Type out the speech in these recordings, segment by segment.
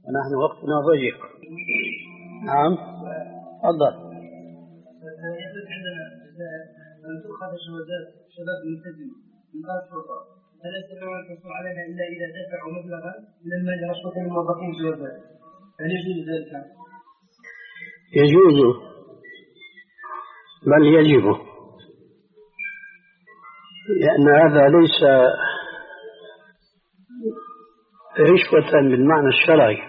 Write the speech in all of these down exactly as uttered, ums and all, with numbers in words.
ونحن وقتنا ضيق. نعم تفضل. عندنا أن تؤخذ شهادات شباب ملتزم من قبل الشرطة، فلا يستطيعون الحصول عليها إلا إذا دفعوا مبلغا من المال رشوة الموظفين الشهداء، هل يجوز ذلك؟ يجوز، بل يجب، لأن هذا ليس رشوة بالمعنى الشرعي،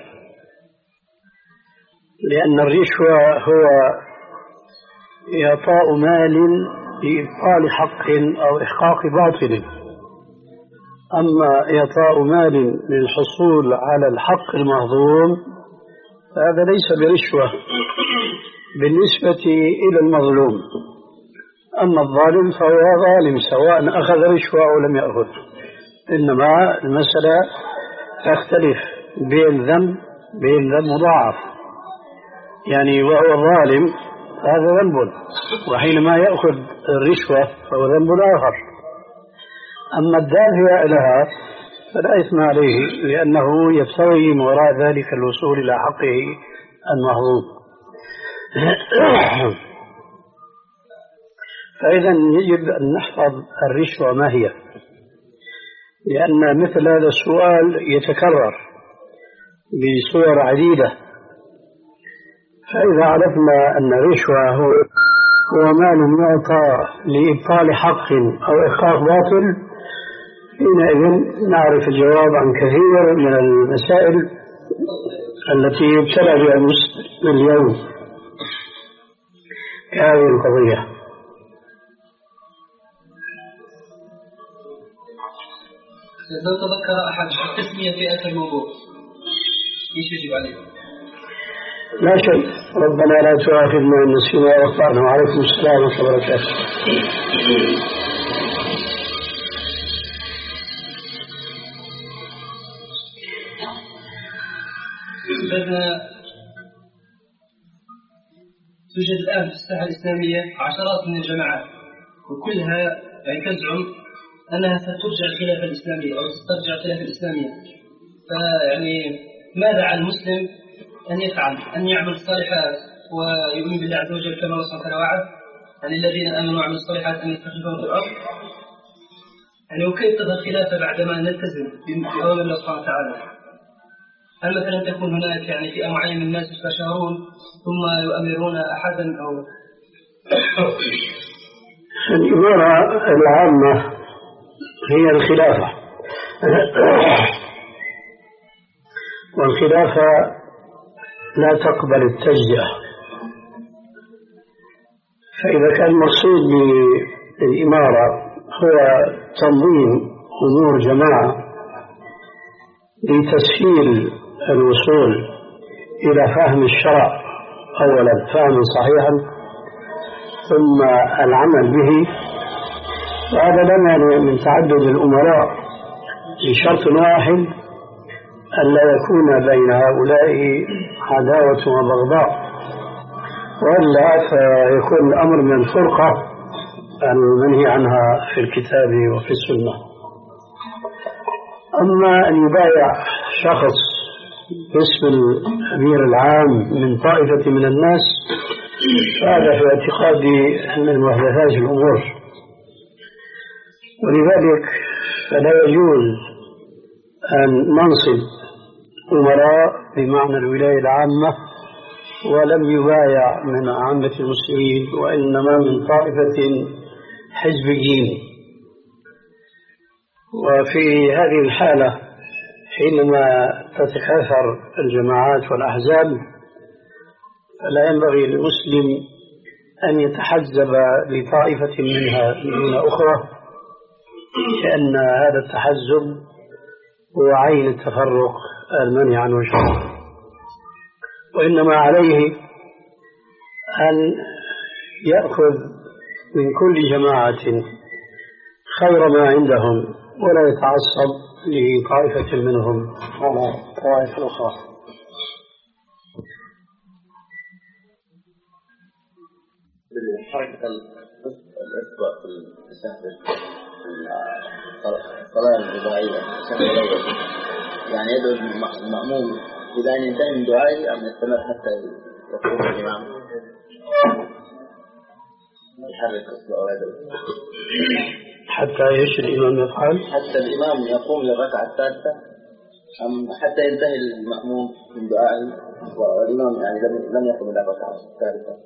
لأن الرشوة هو إعطاء مال لإبطال حق أو إحقاق باطل، أما إعطاء مال للحصول على الحق المهضوم فهذا ليس برشوة بالنسبة إلى المظلوم. أما الظالم فهو ظالم سواء أخذ رشوة أو لم يأخذ، إنما المسألة تختلف بين ذنب بين ذنب مضاعف، يعني وهو ظالم هذا ذنب، وحينما يأخذ الرشوة فهو ذنب آخر. أما الدافع لها فلا إثم عليه، لأنه يبتغي من وراء ذلك الوصول إلى حقه المهضوم. فإذا يجب أن نحفظ الرشوة ما هي، لأن مثل هذا السؤال يتكرر بصور عديدة. فإذا عرفنا أن الرشوة هو هو مال يعطى لإبطال حق أو إحقاق باطل، حينئذ نعرف الجواب عن كثير من المسائل التي يبتلى بها المسلم اليوم كهذه القضية. لو تذكر أحد التسمية في آخر الموضوع ايش يجب عليه؟ لا شيء. ربنا لا تؤاخذنا إن نسينا وأخطأنا. وعليكم السلام ورحمة الله وبركاته. توجد الآن في الساحة الإسلامية عشرات من الجماعات، وكلها يعني تزعم أنها سترجع الخلافة الإسلامية أو تسترجع الخلافة الإسلامية. فيعني ماذا على المسلم أن يفعل؟ أن يعمل الصالحات ويؤمن بالله عز وجل كما وصف وعد، يعني الذين آمنوا وعملوا الصالحات أن يستخلفهم في الأرض، يعني وكيف تظهر الخلافة بعدما نلتزم بأوامر الله سبحانه وتعالى؟ هل مثلا تكون هناك يعني فئة معينة من الناس يستشارون ثم يؤمرون أحدا أو الإمارة العامة هي الخلافة، والخلافة لا تقبل التجزئة. فإذا كان المقصود بالإمارة هو تنظيم أمور جماعة لتسهيل الوصول إلى فهم الشرع أولا فهما صحيحا ثم العمل به، وهذا لا مانع من تعدد الأمراء بشرط واحد: ألا يكون بين هؤلاء عداوة وبغضاء، وإلا فيكون الأمر من الفرقة المنهي عنها في الكتاب وفي السنة. أما أن يبايع شخص باسم الأمير العام من طائفة من الناس فهذا في اعتقادي من محدثات الأمور، ولذلك فلا يجوز أن ننصب أمراء بمعنى الولاية العامة ولم يبايع من عامة المسلمين، وإنما من طائفة حزبيين. وفي هذه الحالة حينما تتكاثر الجماعات والأحزاب فلا ينبغي للمسلم أن يتحزب لطائفة منها دون أخرى، لأن هذا التحزب هو عين التفرق المنهي عنه الشرع. وإنما عليه أن يأخذ من كل جماعة خير ما عندهم ولا يتعصب لطائفة منهم على طوائف الأخرى. حركة الأسبوع في التشهد الصلاة الرباعية التشهد الأول، يعني يدعو المأموم إذا أن ينتهي من دعائه أم يستمر حتى يقوم الإمام يحرك أصبعه ويده؟ حتى ايش الإمام يفعل؟ حتى الإمام يقوم للركعة الثالثة أم حتى ينتهي المأموم من دعائه والإمام يعني لم لم يقم إلى الركعة الثالثة؟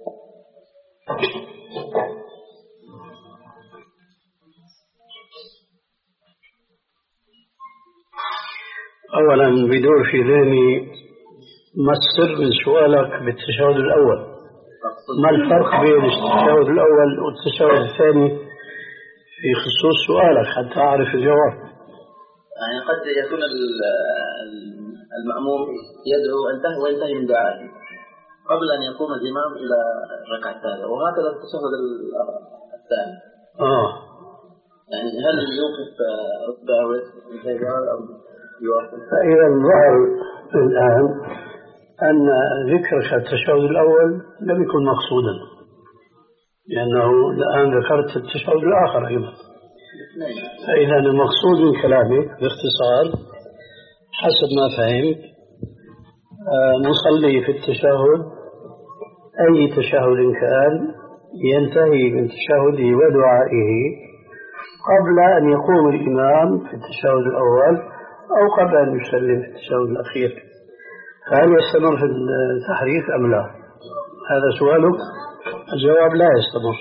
أولا بدور في ذهني ما السر من سؤالك بالتشهد الأول؟ ما الفرق بين التشهد الأول والتشهد الثاني في خصوص سؤالك حتى أعرف الجواب؟ يعني قد يكون المأموم يدعو انتهى وينتهي من دعائه قبل أن يقوم الإمام إلى الركعة الثالثة، وهكذا التشهد الثاني. آه يعني هل يوقف أصبعه وينتهي أو يوقف؟ فإذا الظاهر الآن أن ذكرك التشهد الأول لم يكن مقصودا، لأنه الآن ذكرت التشهد الآخر أيضا. فإذا المقصود من كلامك باختصار حسب ما فهمت نصلي في التشهد أي تشهد كان ينتهي من تشهده ودعائه قبل أن يقوم الإمام في التشهد الأول أو قبل أن يسلم في التشهد الأخير. هل يستمر في التحريك أم لا؟ هذا سؤالك. الجواب لا يستمر،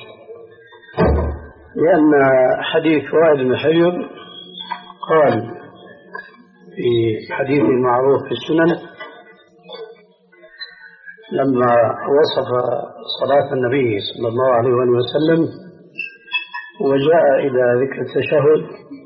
لأن حديث وائل بن حجر قال في حديث معروف في السنن لما وصف صلاة النبي صلى الله عليه وسلم وجاء إلى ذكر التشهد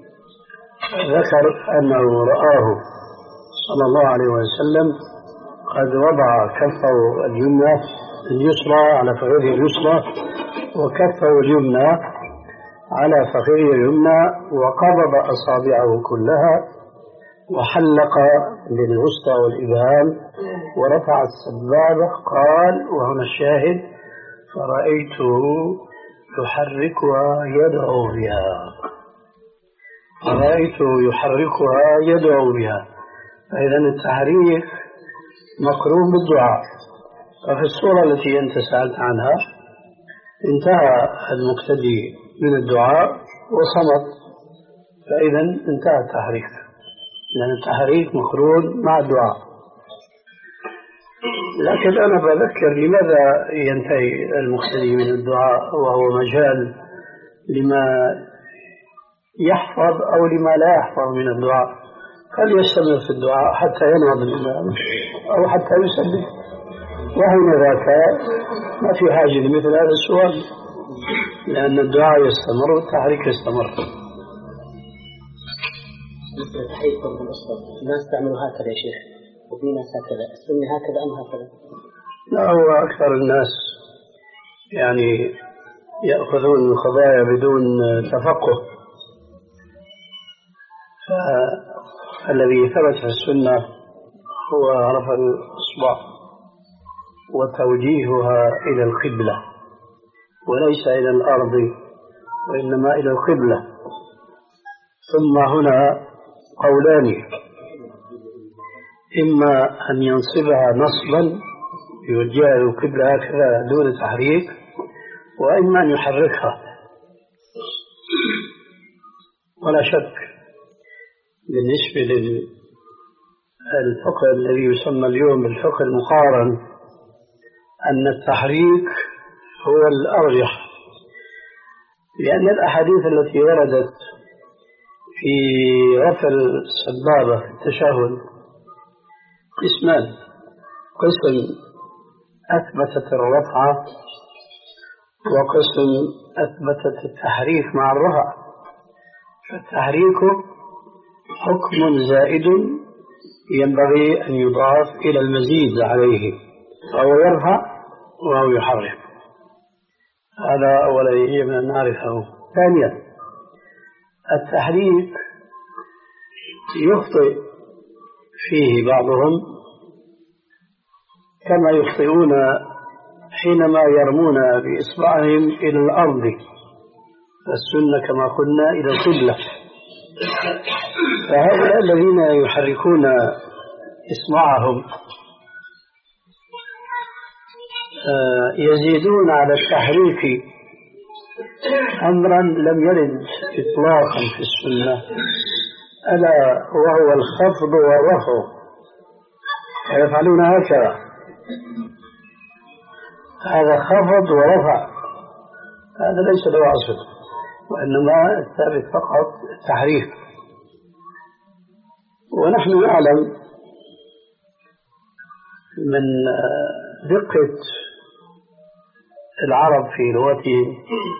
ذكر أنه رآه صلى الله عليه وسلم قد وضع كفه اليمنى اليسرى على فخذه اليسرى وكفه اليمنى على فخذه اليمنى وقبض أصابعه كلها وحلق بالوسطى والإبهام ورفع السبابة. قال وهنا الشاهد فرأيته يحركها يدعو بها فرأيته يحركها يدعو بها فإذا التحريك مقرون بالدعاء. ففي الصورة التي أنت سألت عنها انتهى المقتدي من الدعاء وصمت، فإذا انتهى التحريك، لأن التحريك مقرون مع الدعاء. لكن أنا بذكر لماذا ينتهي المقتدي من الدعاء وهو مجال لما يحفظ أو لما لا يحفظ من الدعاء. قد يستمر في الدعاء حتى ينهض الإمام أو حتى يسلم، وهنا ذاك ما في حاجة لمثل هذا السؤال، لأن الدعاء يستمر والتحريك يستمر. مثل تحريك قبض الأصبع الناس تعملوا هكذا يا شيخ وفي ناس هكذا، السنة هكذا أم هكذا؟ لا، هو أكثر الناس يعني يأخذون القضايا بدون تفقه. فالذي ثبت في السنة هو رفع الإصبع وتوجيهها إلى القبلة وليس إلى الأرض وإنما إلى القبلة. ثم هنا قولان، إما أن ينصبها نصبا يوجهها إلى القبلة هكذا دون تحريك، وإما أن يحركها. ولا شك بالنسبة للفقه الذي يسمى اليوم بالفقه المقارن أن التحريك هو الأرجح، لأن الأحاديث التي وردت في رفع السبابة في التشهد قسمان: قسم أثبتت الرفعة وقسم أثبتت التحريك مع الرفع. فالتحريك حكم زائد ينبغي أن يضاف إلى المزيد عليه، فهو يرفع وهو يحرك. هذا أولا يجب أن نعرفه. ثانيا، التحريك يخطئ فيه بعضهم كما يخطئون حينما يرمون بإصبعهم إلى الأرض، السنة كما قلنا إلى القبلة. فهؤلاء الذين يحركون إصبعهم يزيدون على التحريك أمرا لم يرد إطلاقا في السنة، ألا وهو الخفض والرفع، ويفعلون هكذا. هذا خفض ورفع، هذا ليس له أصل، وإنما الثابت فقط التحريك. ونحن نعلم من دقة العرب في لغتهم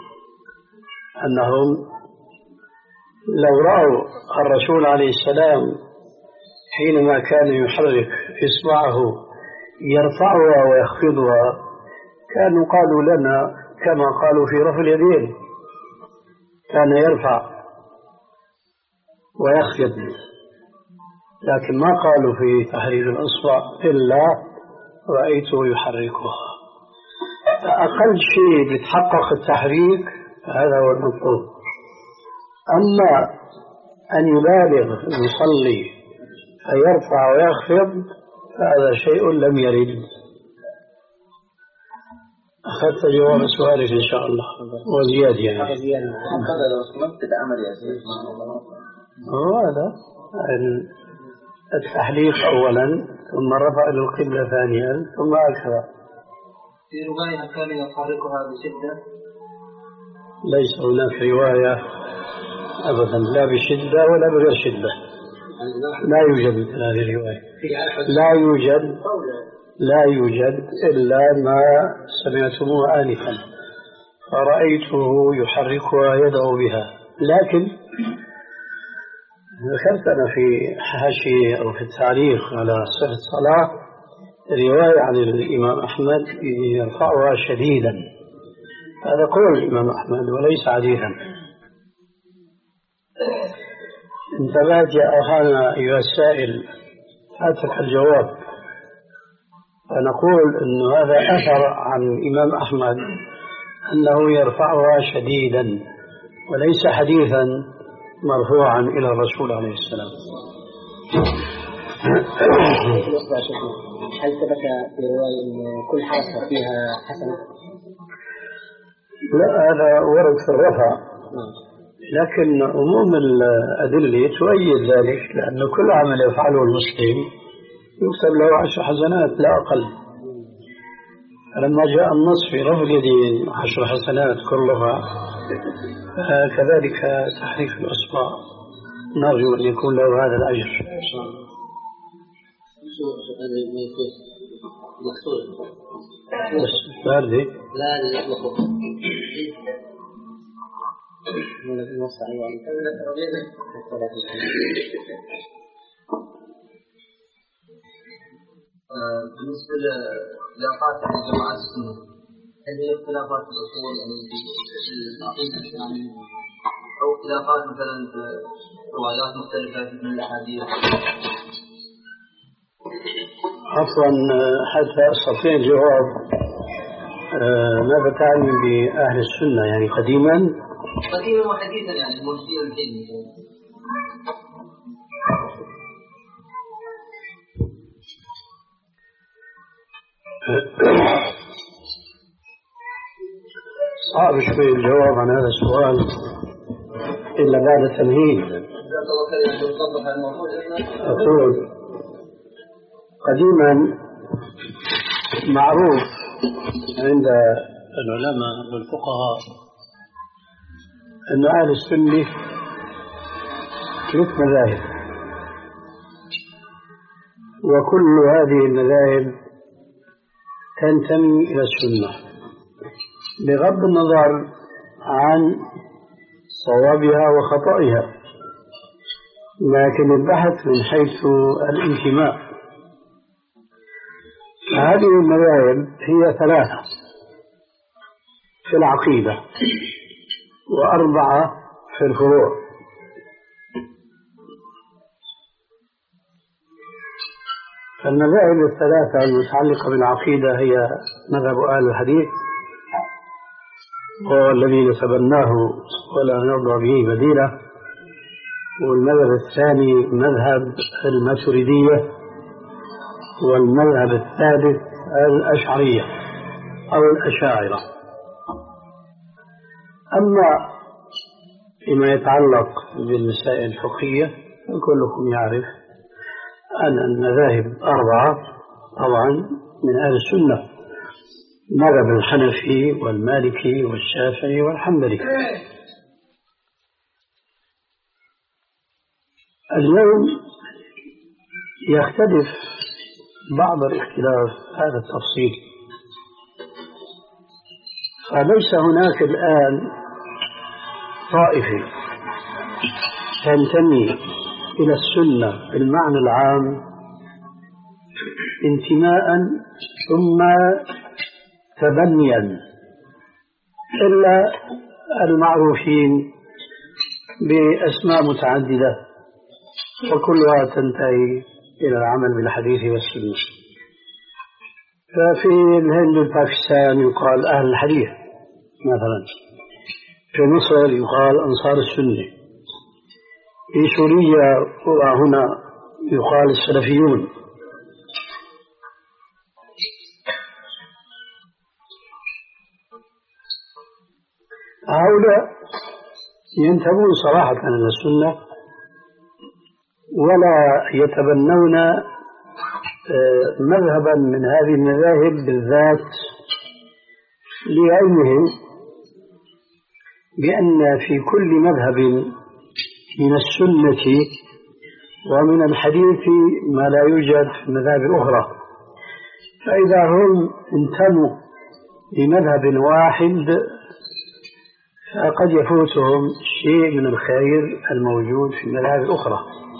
أنهم لو رأوا الرسول عليه السلام حينما كان يحرك إصبعه يرفعها ويخفضها كانوا قالوا لنا كما قالوا في رفع اليدين، كان يرفع ويخفض، لكن ما قالوا في تحريك الإصبع إلا رأيته يحركها. أقل شيء بيتحقق التحريك هذا هو المطلوب. أما أن يبالغ المصلي فيرفع ويخفض فهذا شيء لم يرد. أخذت جواب سؤالك إن شاء الله وزيادة يعني. هو هذا التحليق أولا، ثم رفع للقبلة ثانيا، ثم أكثر. في رواية كان يحركها بشدة؟ ليس هناك رواية أبدا لا بشدة ولا بغير شدة، لا يوجد مثل هذه الرواية، لا يوجد لا يوجد إلا ما سمعتموه آنفا، فرأيته يحركها يدعو بها. لكن ذكرت أنا في حاشية أو في التعليق على صحة الصلاة رواية عن الإمام أحمد يرفعها شديدا، هذا قول الإمام أحمد وليس حديثا. انتبهت يا أخانا أيها السائل، فاتك الجواب. فنقول أن هذا أثر عن الإمام أحمد أنه يرفعها شديدا وليس حديثا مرفوعا إلى الرسول عليه السلام. هل ثبت في رواية أن كل حركة فيها حسنة؟ لا، هذا ورد في الرفع، لكن عموم الأدلة تؤيد ذلك، لأن كل عمل يفعله المسلم يكتب له عشر حسنات لا أقل. فلما جاء النص في رفع اليدين عشر حسنات كلها، كذلك تحريك الأصبع نرجو أن يكون له هذا الأجر. باردي لا يطلق بالنسبة لأوقات الجماعات السنة، هل هي اختلافات في الأصول يعني أو اختلافات مثلا في روايات مختلفة من الأحاديث؟ عفوا، حتى أستطيع الجواب، ماذا تعني بأهل السنة يعني قديما؟ قديما وحديثا يعني الموجودين الحين. صعب شوي الجواب عن هذا السؤال إلا بعد تمهيد. أقول قديما معروف عند العلماء والفقهاء أن أهل السنة ثلاث مذاهب، وكل هذه المذاهب تنتمي إلى السنة بغض النظر عن صوابها وخطئها، لكن البحث من حيث الانتماء. هذه المذاهب هي ثلاثة في العقيدة وأربعة في الفروع. فالمذاهب الثلاثة المتعلقة بالعقيدة هي مذهب أهل الحديث وهو الذي تبناه ولا نرضى به بديلا، والمذهب الثاني مذهب الماتريدية، والمذهب الثالث الأشعرية. أو الأشاعرة. أما فيما يتعلق بالمسائل الفقهية فكلكم يعرف أن المذاهب أربعة طبعا من أهل السنة: مذهب الحنفي والمالكي والشافعي والحنبلي. اليوم يختلف بعض الاختلاف هذا التفصيل، فليس هناك الآن طائفة تنتمي إلى السنة بالمعنى العام انتماء ثم تبنيا إلا المعروفين بأسماء متعددة وكلها تنتهي إلى العمل بالحديث والسنة. ففي الهند والباكستان يقال أهل الحديث مثلا، في مصر يقال أنصار السنة، في سوريا وهنا يقال السلفيون. هؤلاء ينتمون صراحة إلى السنة ولا يتبنون مذهبا من هذه المذاهب بالذات، لعلمهم بأن في كل مذهب من السنة ومن الحديث ما لا يوجد في المذاهب الأخرى، فإذا هم انتموا لمذهب واحد فقد يفوتهم شيء من الخير الموجود في المذاهب الأخرى.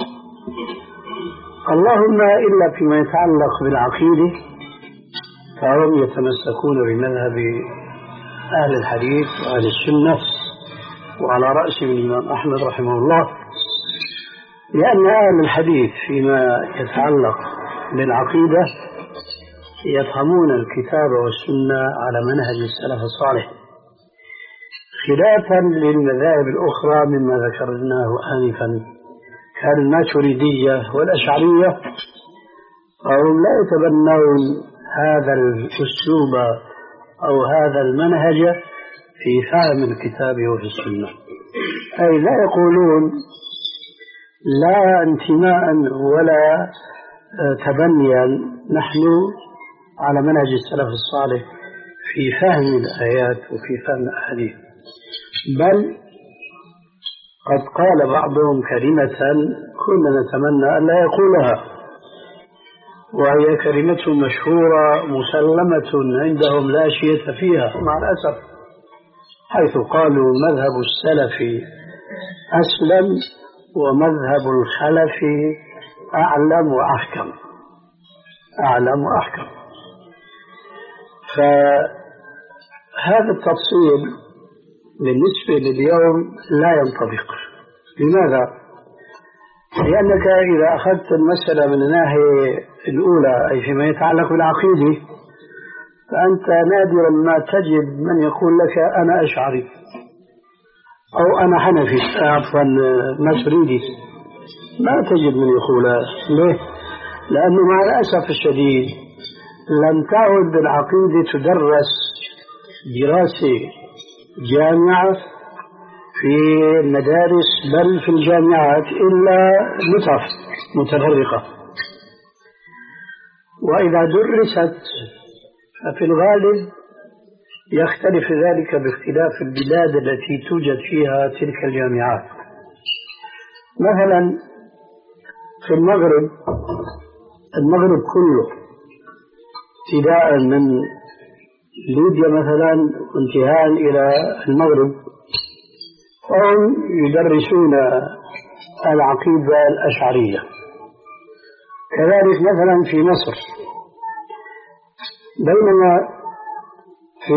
اللهم إلا فيما يتعلق بالعقيدة فهم يتمسكون بمذهب أهل الحديث وأهل السنة، وعلى رأسهم الإمام أحمد رحمه الله، لأن أهل الحديث فيما يتعلق بالعقيدة يفهمون الكتاب والسنة على منهج السلف الصالح، خلافا للمذاهب الأخرى مما ذكرناه آنفا كالماتريدية والأشعرية، فهم لا يتبنون هذا الأسلوب أو هذا المنهج في فهم الكتاب وفي السنة، أي لا يقولون لا انتماء ولا تبنيا نحن على منهج السلف الصالح في فهم الآيات وفي فهم الأحاديث، بل قد قال بعضهم كلمة كنا نتمنى أن لا يقولها، وهي كلمة مشهورة مسلمة عندهم لا شيء فيها مع الأسف، حيث قالوا مذهب السلف أسلم ومذهب الخلف أعلم وأحكم. أعلم وأحكم. فهذا التفصيل بالنسبة لليوم لا ينطبق. لماذا؟ لأنك إذا أخذت المسألة من الناحية الأولى أي فيما يتعلق بالعقيدة فأنت نادرا ما تجد من يقول لك أنا أشعري أو أنا حنفي عفوا ماتريدي، ما تجد من يقول. ليه؟ لأنه مع الأسف الشديد لم تعد العقيدة تدرس دراسة جامعة في المدارس بل في الجامعات إلا متف متفرقة، وإذا درست ففي الغالب يختلف ذلك باختلاف البلاد التي توجد فيها تلك الجامعات. مثلا في المغرب المغرب كله ابتداء من ليبيا مثلا وانتهاء إلى المغرب هم يدرسون العقيدة الأشعرية. كذلك مثلا في مصر، بينما في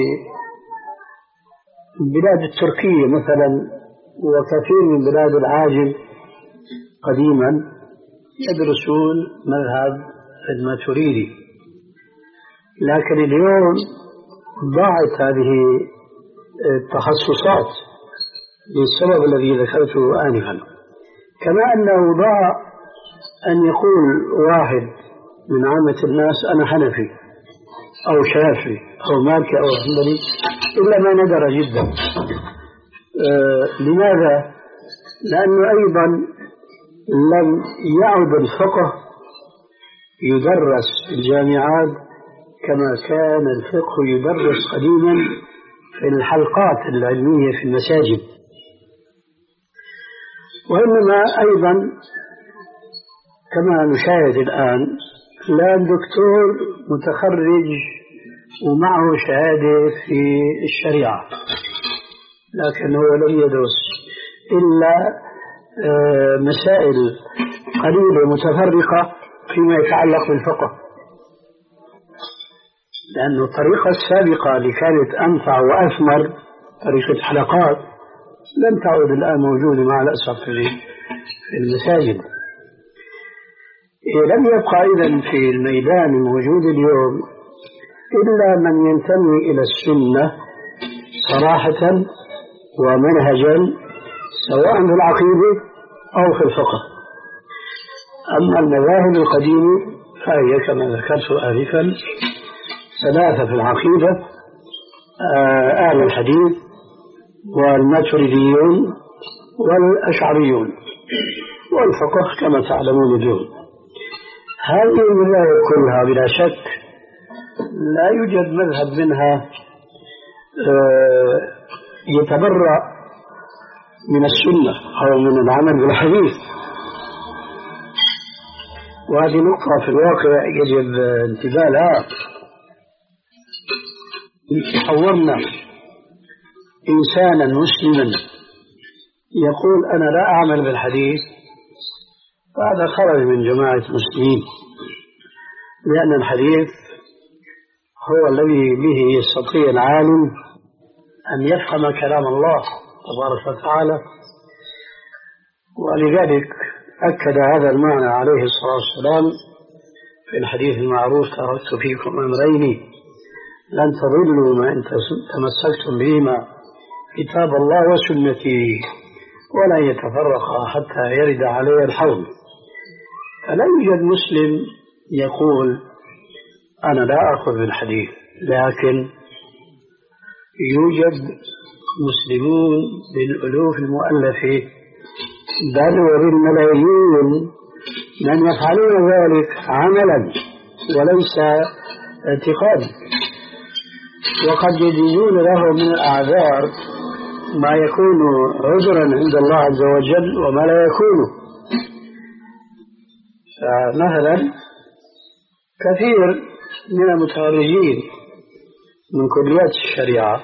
البلاد التركية مثلا وكثير من بلاد العاجم قديما يدرسون مذهب الماتريدي، لكن اليوم ضاعت هذه التخصصات للسبب الذي ذكرته آنفا، كما أنه ضاع أن يقول واحد من عامة الناس أنا حنفي أو شافعي أو مالكي أو حنبلي إلا ما ندر جدا. آه لماذا؟ لأنه أيضا لم يعد الفقه يدرس في الجامعات كما كان الفقه يدرس قديما في الحلقات العلمية في المساجد، وإنما أيضا كما نشاهد الآن الآن دكتور متخرج ومعه شهادة في الشريعة، لكن هو لم يدرس إلا مسائل قليلة متفرقة فيما يتعلق بالفقه، لأن الطريقة السابقة اللي كانت أنفع وأثمر طريقة حلقات لم تعد الآن موجودة مع الأسف في المساجد. لم يبقى إذن في الميدان الموجود اليوم إلا من ينتمي إلى السنة صراحة ومنهجا سواء في العقيدة أو في الفقه. أما المذاهب القديمة فهي كما ذكرت آنفا ثلاثة في العقيدة: أهل الحديث والماتريديون والأشعريون، والفقه كما تعلمون اليوم. هذه المذاهب كلها بلا شك لا يوجد مذهب منها يتبرأ من السنة أو من العمل بالحديث، وهذه نقطة في الواقع يجب انتباه لها. إن حورنا إنسانا مسلما يقول أنا لا أعمل بالحديث فهذا خرج من جماعة المسلمين، لأن الحديث هو الذي به يستطيع العالم أن يفهم كلام الله تبارك وتعالى. ولذلك أكد هذا المعنى عليه الصلاة والسلام في الحديث المعروف: تركت فيكم أمرين لن تضلوا ما إن تمسكتم بهما، كتاب الله وسنتي، ولا يتفرقا حتى يرد علي الحوض. فلا يوجد مسلم يقول أنا لا أخذ بالحديث، لكن يوجد مسلمون بالألوف المؤلفة بل وبالملايين من يفعلون ذلك عملا وليس اعتقادا، وقد يجدون له من الأعذار ما يكون عذرا عند الله عز وجل وما لا يكون. فمثلا كثير من المتخرجين من كليات الشريعة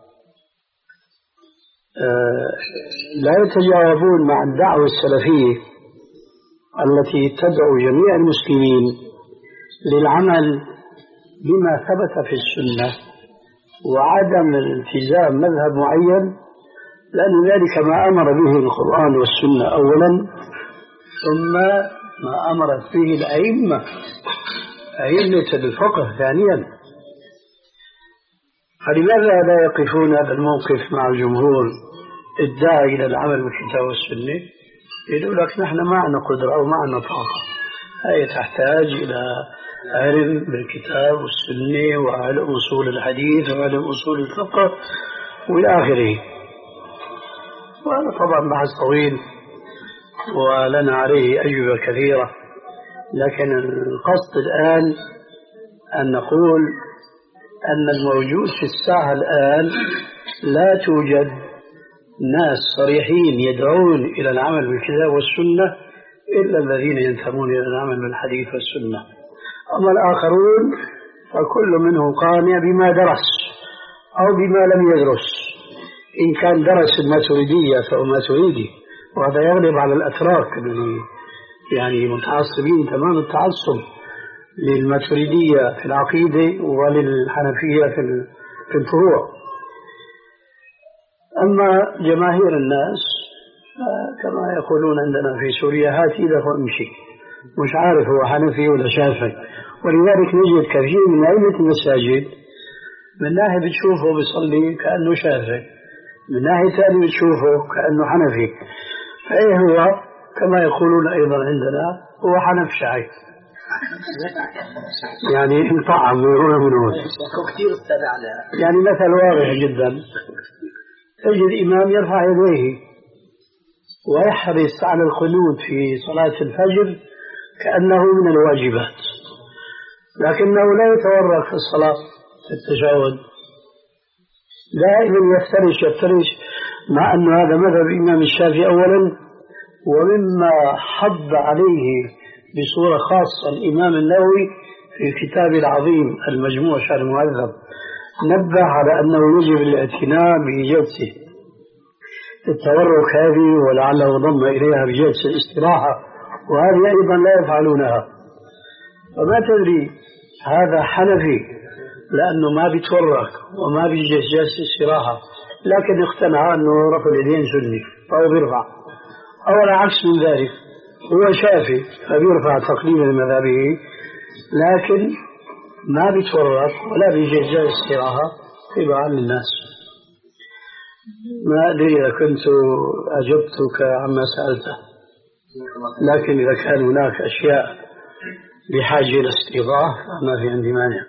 لا يتجاوبون مع الدعوة السلفية التي تدعو جميع المسلمين للعمل بما ثبت في السنة وعدم الالتزام مذهب معين، لأن ذلك ما أمر به القرآن والسنة أولا، ثم ما أمرت به الأئمة أئمة الفقه ثانيا. فلماذا لا يقفون هذا الموقف مع الجمهور الداعي إلى العمل بالكتاب والسنة؟ يقول لك نحن ما عندنا قدرة أو ما عندنا طاقة، هي تحتاج إلى علم بالكتاب والسنة وعلم أصول الحديث وعلم أصول الفقه وإلى آخره. وهذا طبعا بحث طويل ولنا عليه أجوبة كثيرة، لكن القصد الآن أن نقول أن الموجود في الساحة الآن لا توجد ناس صريحين يدعون إلى العمل بالكتاب والسنة إلا الذين ينتمون إلى العمل بالحديث والسنة. أما الآخرون فكل منهم قانع بما درس أو بما لم يدرس. إن كان درس الماتريدية فهو ماتريدي، وهذا يغلب على الأتراك اللي يعني متعصبين تمام التعصب للماتريدية في العقيدة وللحنفية في الفروع. أما جماهير الناس كما يقولون عندنا في سوريا هات إيدك وامشي، مش عارف هو حنفي ولا شافعي. ولذلك نجد كثير من أئمة المساجد من ناحية بتشوفه بيصلي كأنه شافعي، من ناحية ثانية بتشوفه كأنه حنفي. فإيه هو كما يقولون أيضا عندنا هو حنف شعي، يعني انطعم ويروح من هون. كثير استاذ على يعني مثل واضح جدا، تجد إمام يرفع يديه ويحرص على القنوت في صلاة الفجر كأنه من الواجبات، لكنه لا يتورط في الصلاة في التشهد، دائما يفترش يفترش، مع أن هذا مذهب الإمام الشافعي أولا، ومما حض عليه بصورة خاصة الإمام النووي في كتابه العظيم المجموع شرح المهذب، نبه على أنه يجب الاعتناء بجلسة التورك هذه، ولعله ضم إليها بجلسة الاستراحة، وهذه أيضا لا يفعلونها. فما تدري هذا حنفي لأنه ما بيتورك وما بيجلس جلسة استراحة، لكن اقتنع أنه رفع اليدين سني فهو بيرفع، أو العكس من ذلك هو شافي فبيرفع تقليدا لمذهبه، لكن ما بيتورط ولا بيجلس جلسة استراحة تبعا للناس. ما أدري إذا كنت أجبتك عما سألته، لكن إذا كان هناك أشياء بحاجة إلى استيضاح ما في عندي مانع.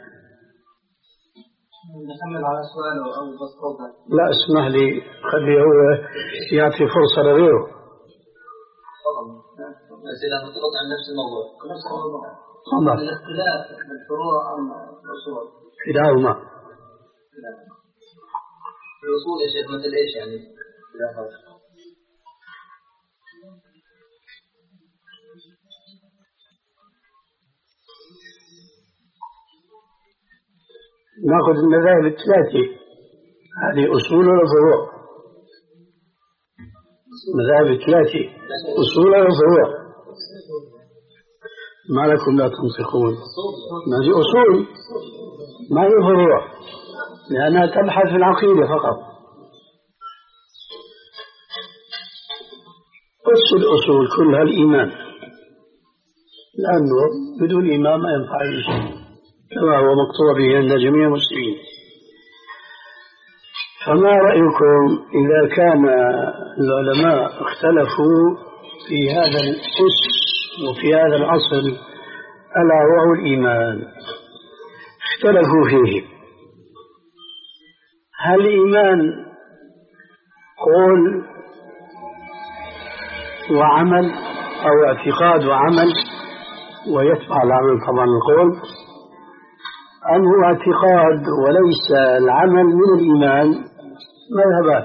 نكمل على سؤاله أو بس توضح؟ لا اسمح لي، خليه هو يعطي فرصة لغيره. أسئلة متفق عن نفس الموضوع. نفس الموضوع. تفضل. الاختلاف بالفروع أم الأصول؟ كلاهما. الأصول يا شيخ مثل إيش يعني؟ نأخذ المذاهب الثلاثة، هذه أصول ولا فروع؟ مذاهب الثلاثة أصول ولا فروع؟ ما لكم لا تنطقون؟ ما هي أصول ما هي فروع، لأنها تبحث في العقيدة فقط. أصل الأصول كلها الإيمان، لأنه بدون إيمان ما ينفع شيء كما هو مقطوع به عند جميع المسلمين. فما رأيكم إذا كان العلماء اختلفوا في هذا الأس وفي هذا الأصل ألا وهو الإيمان، اختلفوا فيه، هل الإيمان قول وعمل أو اعتقاد وعمل ويتبع العمل طبعا القول، أم هو اعتقاد وليس العمل من الإيمان؟ مذهبان،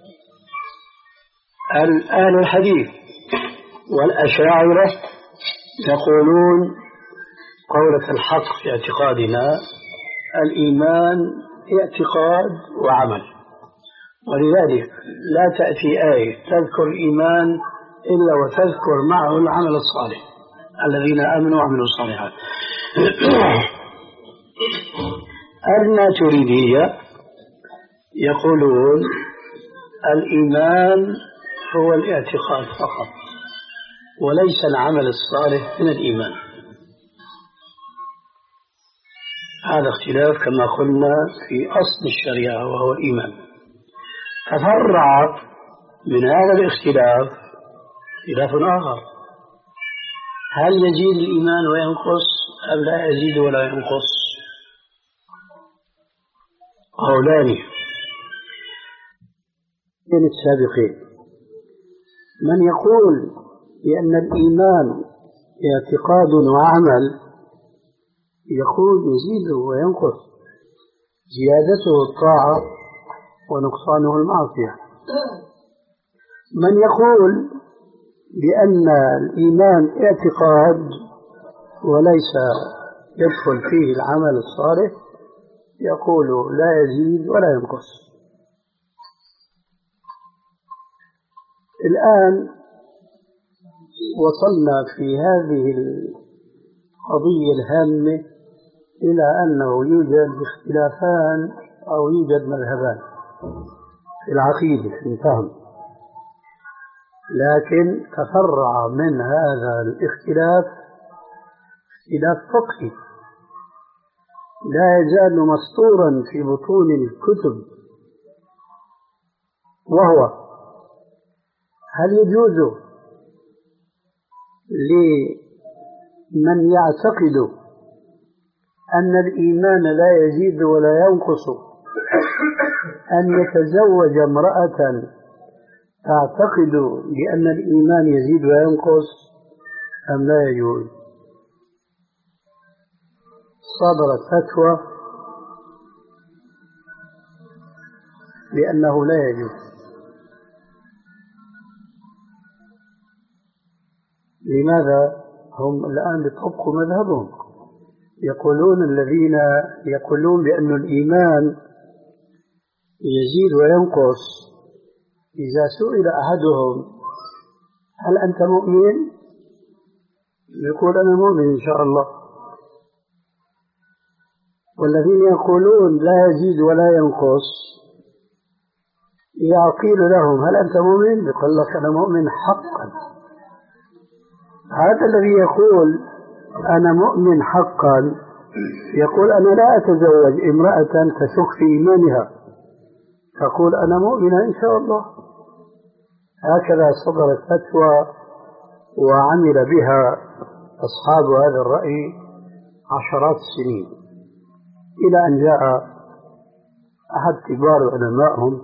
أهل الحديث والأشاعرة يقولون قولة الحق في اعتقادنا الإيمان اعتقاد وعمل، ولذلك لا تأتي آية تذكر الإيمان إلا وتذكر معه العمل الصالح، الذين آمنوا وعملوا الصالحات. الماتريدية يقولون الإيمان هو الاعتقاد فقط وليس العمل الصالح من الإيمان. هذا اختلاف كما قلنا في أصل الشريعة وهو الإيمان. تفرع من هذا الاختلاف اختلاف آخر، هل يزيد الإيمان وينقص أم لا يزيد ولا ينقص؟ قولان من السابقين، من يقول بأن الإيمان اعتقاد وعمل يقول يزيد وينقص، زيادته الطاعة ونقصانه المعصية. من يقول بأن الإيمان اعتقاد وليس يدخل فيه العمل الصالح يقول لا يزيد ولا ينقص. الآن وصلنا في هذه القضية الهامة إلى أنه يوجد اختلافان أو يوجد مذهبان في العقيدة في الفهم، لكن تفرع من هذا الاختلاف اختلاف فقهي لا يزال مسطورا في بطون الكتب، وهو هل يجوز من يعتقد أن الإيمان لا يزيد ولا ينقص أن يتزوج امرأة تعتقد بأن الإيمان يزيد وينقص أم لا يجوز؟ صدرت فتوى بأنه لا يجوز. لماذا؟ هم الآن يطبقوا مذهبهم، يقولون الذين يقولون بأن الإيمان يزيد وينقص إذا سئل أحدهم هل أنت مؤمن؟ يقول أنا مؤمن إن شاء الله. والذين يقولون لا يزيد ولا ينقص إذا قيل لهم هل أنت مؤمن؟ يقول لك أنا مؤمن حقا. هذا الذي يقول أنا مؤمن حقا يقول أنا لا أتزوج امرأة تشك في إيمانها، تقول أنا مؤمنة إن شاء الله. هكذا صدرت فتوى وعمل بها أصحاب هذا الرأي عشرات السنين، إلى أن جاء أحد كبار علمائهم،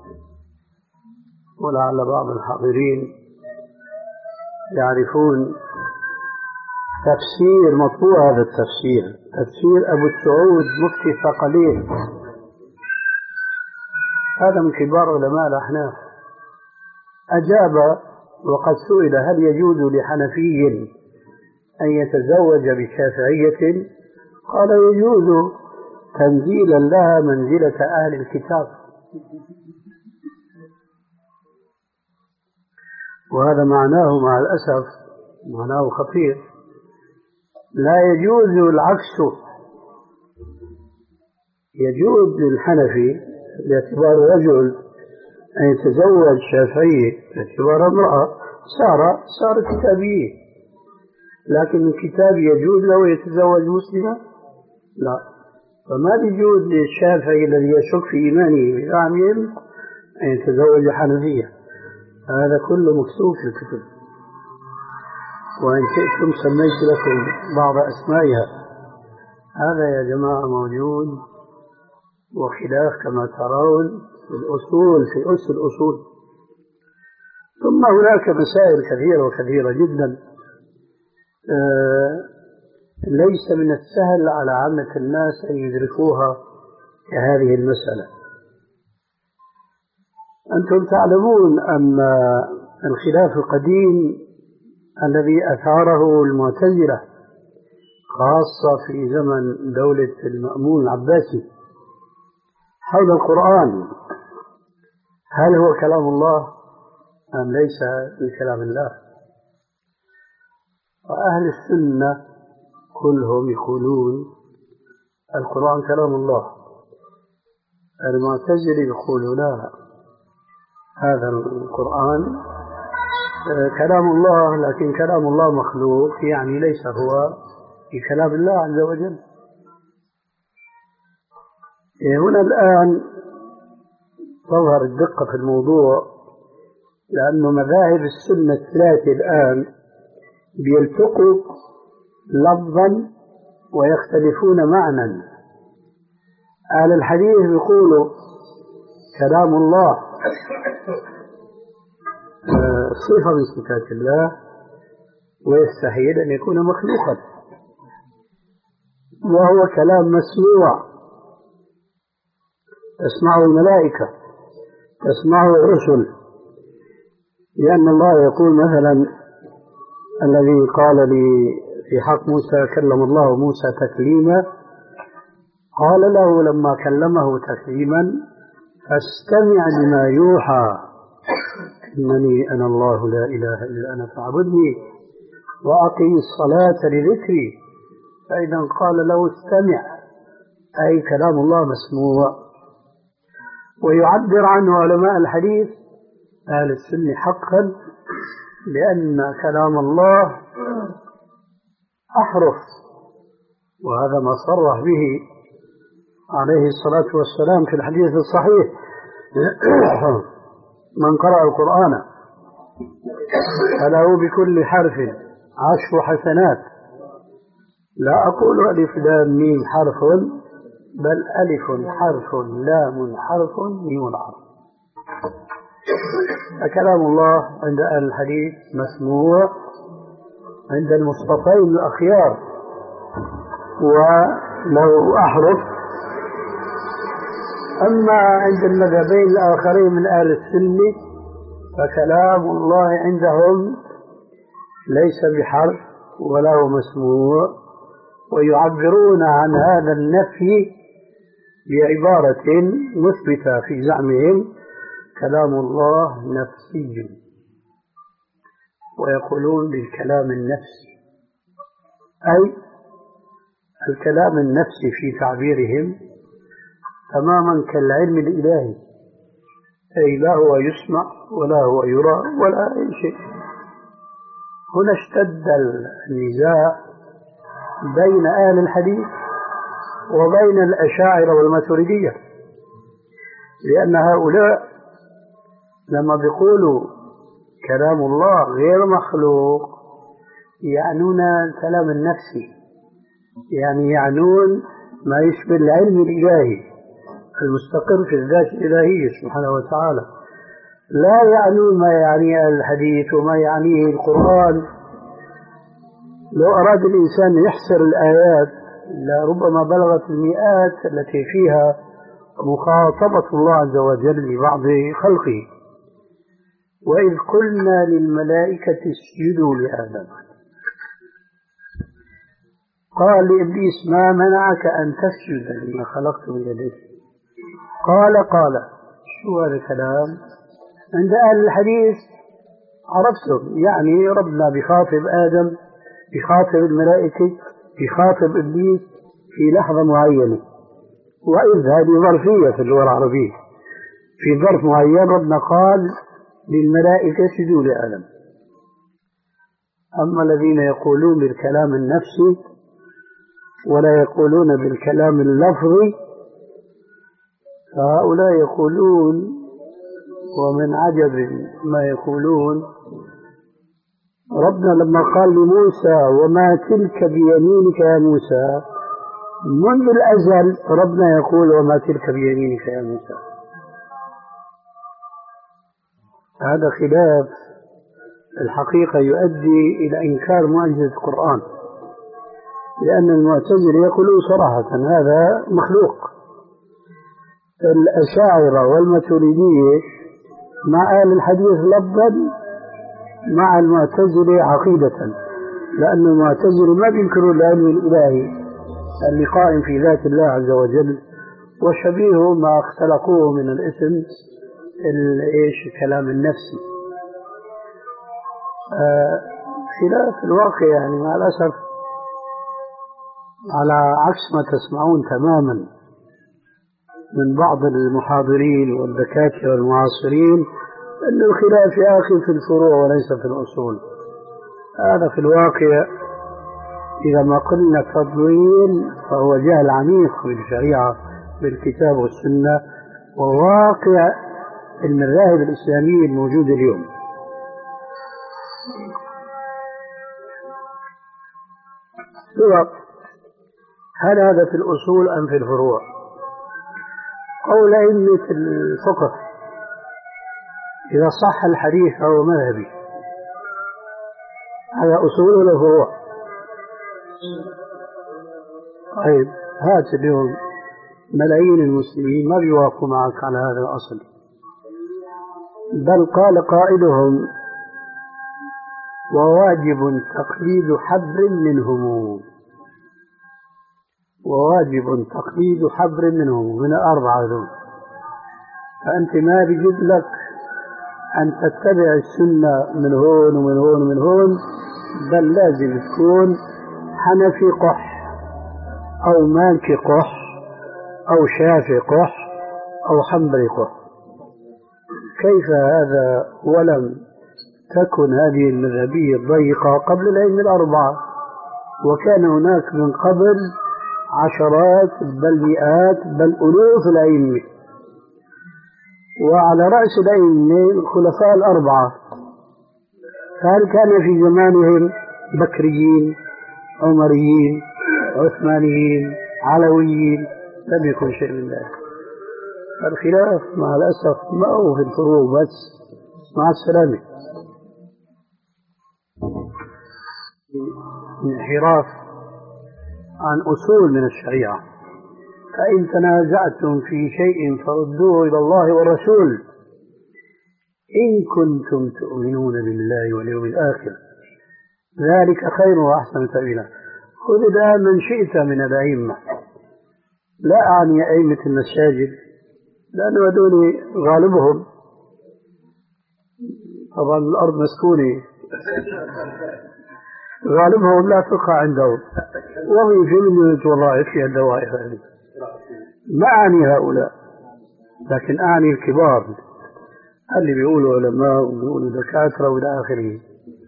ولعل بعض الحاضرين يعرفون تفسير مطبوع هذا التفسير، تفسير أبو السعود مفتي الثقلين، هذا من كبار علماء الأحناف، أجاب وقد سئل هل يجوز لحنفي أن يتزوج بشافعية؟ قال يجوز تنزيلا لها منزلة أهل الكتاب. وهذا معناه مع الأسف معناه خطير. لا يجوز العكس، يجوز للحنفي باعتبار رجل أن يتزوج شافعي باعتبار امرأة صار صار كتابي، لكن الكتاب يجوز له يتزوج مسلمة؟ لا. فما يجوز للشافعي الذي يشك في إيمانه بزعمهم أن يتزوج حنفية. هذا كله مكتوب في الكتب، وإن شئتم سميت لكم بعض أسمائها. هذا يا جماعة موجود، وخلاف كما ترون في الأصول، في أس الأصول. ثم هناك مسائل كثيرة وكثيرة جدا آه ليس من السهل على عامة الناس أن يدركوها كهذه المسألة. أنتم تعلمون أن الخلاف القديم الذي أثاره المعتزلة خاصة في زمن دولة المأمون العباسي حول القرآن، هل هو كلام الله أم ليس من كلام الله؟ وأهل السنة كلهم يقولون القرآن كلام الله. المعتزلة يقولون لا، هذا القرآن كلام الله، لكن كلام الله مخلوق، يعني ليس هو في كلام الله عز وجل. هنا الآن تظهر الدقة في الموضوع، لأن مذاهب السنة الثلاثة الآن بيلتقوا لفظا ويختلفون معنى. أهل الحديث يقولوا كلام الله صفة من صفات الله، ويستحيل أن يكون مخلوقا، وهو كلام مسموع تسمعه الملائكة، تسمعه الرسل، لأن الله يقول مثلا الذي قال لي في حق موسى كلم الله موسى تكليما، قال له لما كلمه تكليما فاستمع لما يوحى إنني أنا الله لا إله إلا أنا فاعبدني وأقم الصلاة لذكري. فإذا قال له استمع أي كلام الله مسموع. ويعبر عنه علماء الحديث أهل السنة حقا لأن كلام الله أحرف، وهذا ما صرح به عليه الصلاة والسلام في الحديث الصحيح من قرأ القرآن فله بكل حرف عشر حسنات لا أقول ألف لام ميم حرف، بل ألف حرف لام حرف ميم حرف. فكلام الله عند أهل الحديث مسموع عند المصطفين الأخيار وله أحرف. أما عند المذهبين الآخرين من أهل السنة فكلام الله عندهم ليس بحرف ولا هو مسموع، ويعبرون عن هذا النفي بعبارة مثبتة في زعمهم: كلام الله نفسي، ويقولون بالكلام النفسي، أي الكلام النفسي في تعبيرهم تماما كالعلم الإلهي، أي لا هو يسمع ولا هو يرى ولا أي شيء. هنا اشتد النزاع بين أهل الحديث وبين الأشاعرة والماتريدية، لأن هؤلاء لما بيقولوا كلام الله غير مخلوق يعنون الكلام النفسي، يعني يعنون ما يشبه العلم الإلهي المستقر في الذات الإلهية سبحانه وتعالى، لا يعنون ما يعنيه الحديث وما يعنيه القرآن. لو أراد الإنسان يحصر الآيات لربما بلغت المئات التي فيها مخاطبة الله عز وجل لبعض خلقه: وإذ قلنا للملائكة اسجدوا لآدم قال لإبليس ما منعك أن تسجد لما خلقت بيديك؟ قال قال شو هذا الكلام؟ عند أهل الحديث عرفتم، يعني ربنا بخاطب آدم، بخاطب الملائكة، بخاطب إبليس في لحظة معينة، وإذ هذه ظرفية في اللغة العربية، في ظرف معين ربنا قال للملائكة اسجدوا لآدم. أما الذين يقولون بالكلام النفسي ولا يقولون بالكلام اللفظي فهؤلاء يقولون، ومن عجب ما يقولون، ربنا لما قال لموسى وما تلك بيمينك يا موسى، منذ الأزل ربنا يقول وما تلك بيمينك يا موسى. هذا خلاف الحقيقة يؤدي إلى إنكار معجزة القرآن، لأن المعتزلة يقولون صراحة هذا مخلوق. الأشاعرة والماتريدية مع أهل الحديث لفظا، مع المعتزلة عقيدة، لأن المعتزلة ما بينكروا العلم الإلهي اللي قائم في ذات الله عز وجل، وشبيهه ما اختلقوه من الاسم ايش الكلام النفسي. آه خلاف الواقع يعني مع الأسف على عكس ما تسمعون تماما من بعض المحاضرين والدكاترة المعاصرين، أن الخلاف يا أخي في الفروع وليس في الأصول. هذا في الواقع إذا ما قلنا تضليل فهو جهل عميق بالشريعة بالكتاب والسنة وواقع المذاهب الإسلامية الموجودة اليوم. هل هذا في الأصول أم في الفروع؟ قول أئمة الفقه إذا صح الحديث فهو مذهبي، هذا أصول ولا فروع؟ طيب هات اليوم ملايين المسلمين ما بيوافقوا معك على هذا الأصل، بل قال قائلهم وواجب تقليد حبر منهم، وواجب تقليد حبر منهم من الأربعة دول. فأنت ما بيجد لك أن تتبع السنة من هون ومن هون ومن هون، بل لازم تكون حنفي قح أو مالكي قح أو شافعي قح أو حنبلي قح. كيف هذا ولم تكن هذه المذهبية الضيقة قبل الأئمة الأربعة، وكان هناك من قبل عشرات بل مئات بل ألوف الأئمة، وعلى رأس الأئمة الخلفاء الأربعة. فهل كان في زمانهم بكريين عمريين عثمانيين، علويين، لم يكن شيء من ذلك. الخلاف مع الأسف ما هو في الفروع بس، مع السلامة انحراف عن أصول من الشريعة. فإن تنازعتم في شيء فردوه إلى الله والرسول إن كنتم تؤمنون بالله واليوم الآخر ذلك خير وأحسن تأويلا. خذ الآن من شئت من الأئمة، لا أعني أئمة المساجد لأنه هذول غالبهم طبعا الأرض مسكونة، غالبهم لا فقه عندهم، وظيفة من الوظائف في الدوائر هذه. ما أعني هؤلاء، لكن أعني الكبار اللي بيقولوا علماء وبيقولوا دكاترة وإلى آخره.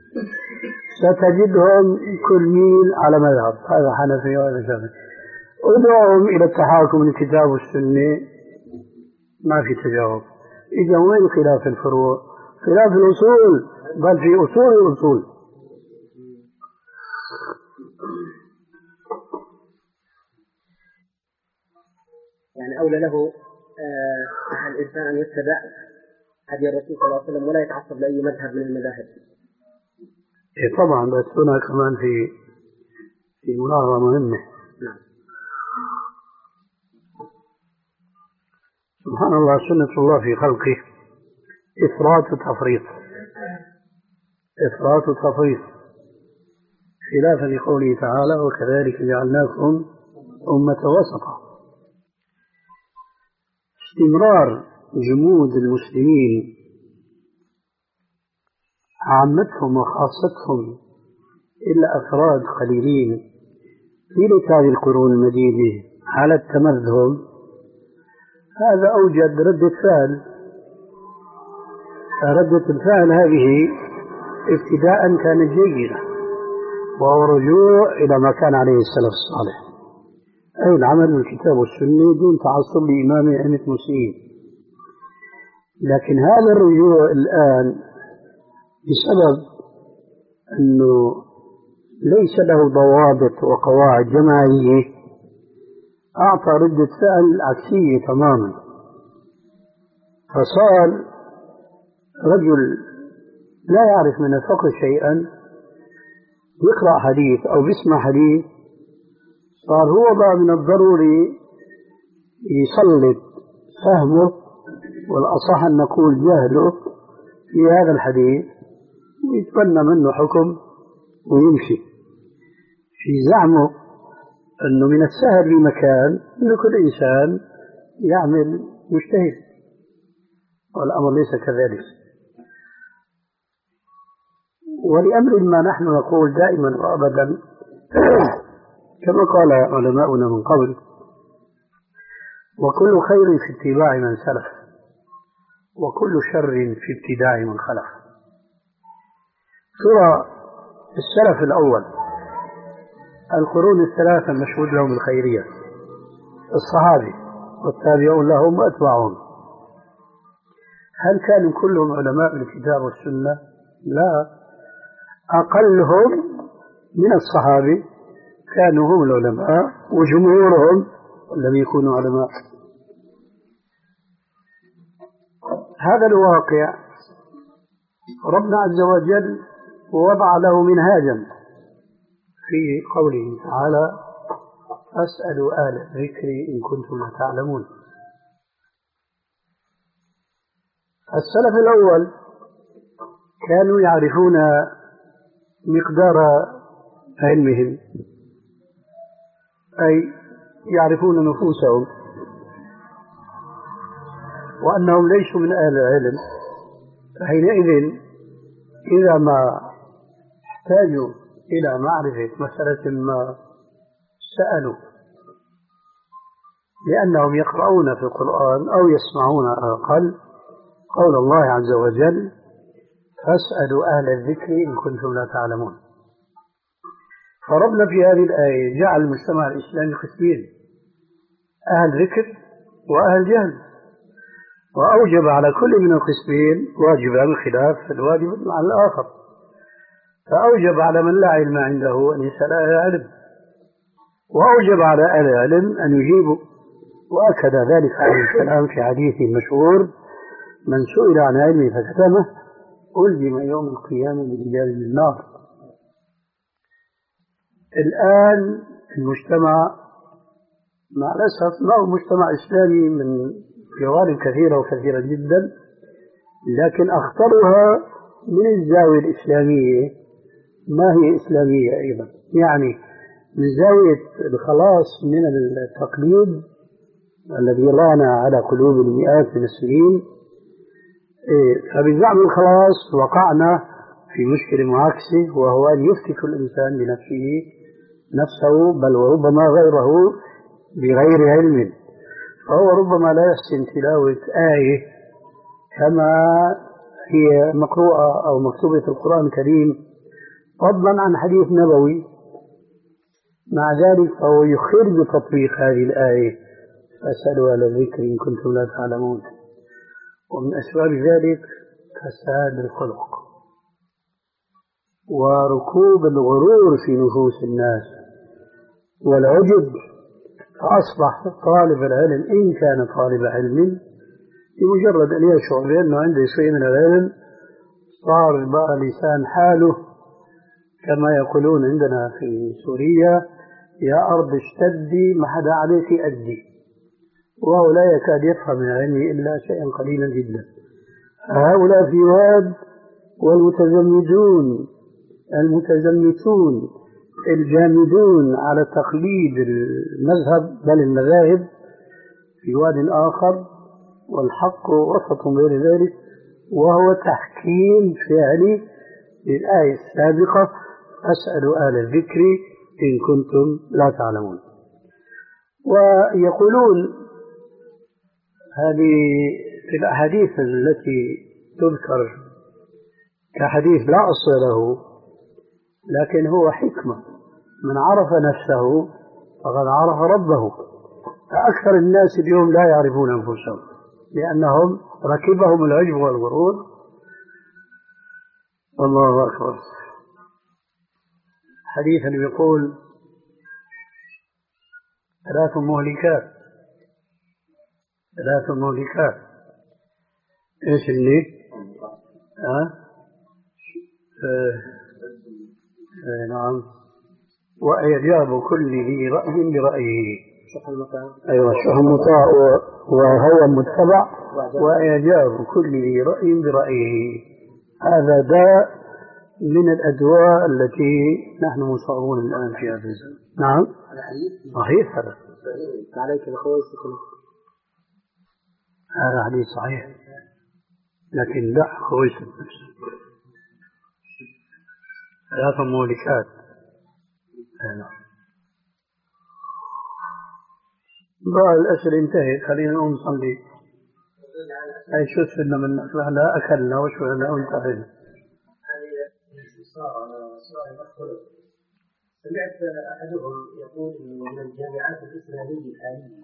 ستجدهم كل ميل على مذهب، هذا حنفي وهذا شافعي. ادعوهم إلى التحاكم للكتاب والسنة ما في تجاوب. إذا وين خلاف الفروع؟ خلاف الأصول، بل في أصول الأصول. يعني أولى له آه الإنسان أن يتبع هدي الرسول صلى الله عليه وسلم ولا يتعصب لأي مذهب من المذاهب. إيه طبعا، بس هنا كمان في في ملاحظة مهمة. نعم. سبحان الله، سنة الله في خلقه إفراط وتفريط، إفراط وتفريط، خلافا لقوله تعالى وكذلك جعلناكم أمة وسطا. استمرار جمود المسلمين عامتهم وخاصتهم إلا أفراد قليلين طيلة هذه القرون المديدة على التمذهب، هذا أوجد ردة فعل. ردة الفعل هذه ابتداء كانت جيدة، وهو رجوع إلى ما كان عليه السلف الصالح، أي العمل بالكتاب والسنة دون تعصب لإمام أئمة المسلمين. لكن هذا الرجوع الآن بسبب أنه ليس له ضوابط وقواعد جماعية أعطى ردة فعل عكسية تماما. فصار رجل لا يعرف من الفقه شيئا يقرأ حديث أو بيسمع حديث، صار هو بقى من الضروري يسلط فهمه، والأصح أن نقول جهله في هذا الحديث، ويتبنى منه حكم ويمشي في زعمه أنه من السهل بمكان أن كل إنسان يعمل مجتهد، والأمر ليس كذلك. ولأمر ما نحن نقول دائما وأبدا كما قال علماؤنا من قبل: وكل خير في اتباع من سلف، وكل شر في ابتداع من خلف. ترى السلف الأول القرون الثلاثة مشهود لهم الخيرية، الصحابي والتابعون لهم وأتباعهم. هل كانوا كلهم علماء بالكتاب والسنة؟ لا، أقلهم من الصحابي كانوا هم العلماء، وجمهورهم لم يكونوا علماء. هذا الواقع ربنا عز وجل وضع له منهاجا في قوله تعالى: فاسألوا أهل الذكر إن كنتم لا تعلمون. السلف الأول كانوا يعرفون مقدار علمهم، أي يعرفون نفوسهم وأنهم ليسوا من أهل العلم. حينئذ إذا ما احتاجوا إلى معرفة مسألة ما سألوا، لأنهم يقرؤون في القرآن أو يسمعون على الأقل قول الله عز وجل: فاسألوا أهل الذكر إن كنتم لا تعلمون. فربنا في هذه الآية جعل المجتمع الإسلامي قسمين: أهل ذكر وأهل جهل، وأوجب على كل من القسمين واجبا بخلاف الواجب على الآخر. فأوجب على من لا علم عنده أن يسأل أهل العلم، وأوجب على أهل العلم أن يجيبوا، وأكد ذلك عليه السلام في حديثه المشهور: من سئل عن علمه فكتمه ألزم يوم القيامة برجال من النار. الآن المجتمع مع الأسف ما هو مجتمع إسلامي من جوانب كثيرة وكثيرة جدا، لكن أخطرها من الزاوية الإسلامية ما هي إسلامية أيضا، يعني من زاوية الخلاص من التقليد الذي رانا على قلوب المئات من السنين. فبزعم الخلاص وقعنا في مشكلة معاكسة، وهو أن يفتك الإنسان بنفسه نفسه بل وربما غيره بغير علم، فهو ربما لا يحسن تلاوة آية كما هي مقروءة أو مكتوبة في القرآن الكريم فضلا عن حديث نبوي، مع ذلك فهو يخر بتطبيق هذه الآية: فاسألوا أهل الذكر إن كنتم لا تعلمون. ومن أسباب ذلك فساد الخلق وركوب الغرور في نفوس الناس والعجب، فأصبح طالب العلم إن كان طالب علم بمجرد أن يشعر بأنه عنده شيء من العلم صار بقى لسان حاله كما يقولون عندنا في سوريا: يا أرض اشتدي ما حدا عليك أدي، وهو لا يكاد يفهم من علمه إلا شيئا قليلا جدا. هؤلاء في واد، والمتزمدون المتزمتون الجامدون على تقليد المذهب بل المذاهب في واد آخر، والحق وسط بين ذلك، وهو تحكيم فعلي للآية السابقة: أسألوا أهل الذكر إن كنتم لا تعلمون. ويقولون هذه في الأحاديث التي تذكر كحديث لا أصل له، لكن هو حكمة: من عرف نفسه فقد عرف ربه. فأكثر الناس اليوم لا يعرفون أنفسهم لأنهم ركبهم العجب والغرور. الله أكبر. حديثا يقول: ثلاث مهلكات ثلاث مهلكات ايش اللي ها آه؟ آه نعم. وإعجاب كل ذي رأي برأيه. أيوة، شح مطاع وهوى متبع، وإعجاب كل ذي رأي برأيه. هذا داء من الأدواء التي نحن مصابون الآن في هذا الزمن. نعم صحيح، هذا عليك الخويس هذا حديث صحيح، لكن دع خويس النفس. ثلاث مهلكات. بقى الأسئلة انتهت، خلينا نقوم نصلي. أي شو سفلنا من لا أكلنا وشو لا انتهينا. سمعت أحدهم يقول من الجامعات الإسلامية الحالية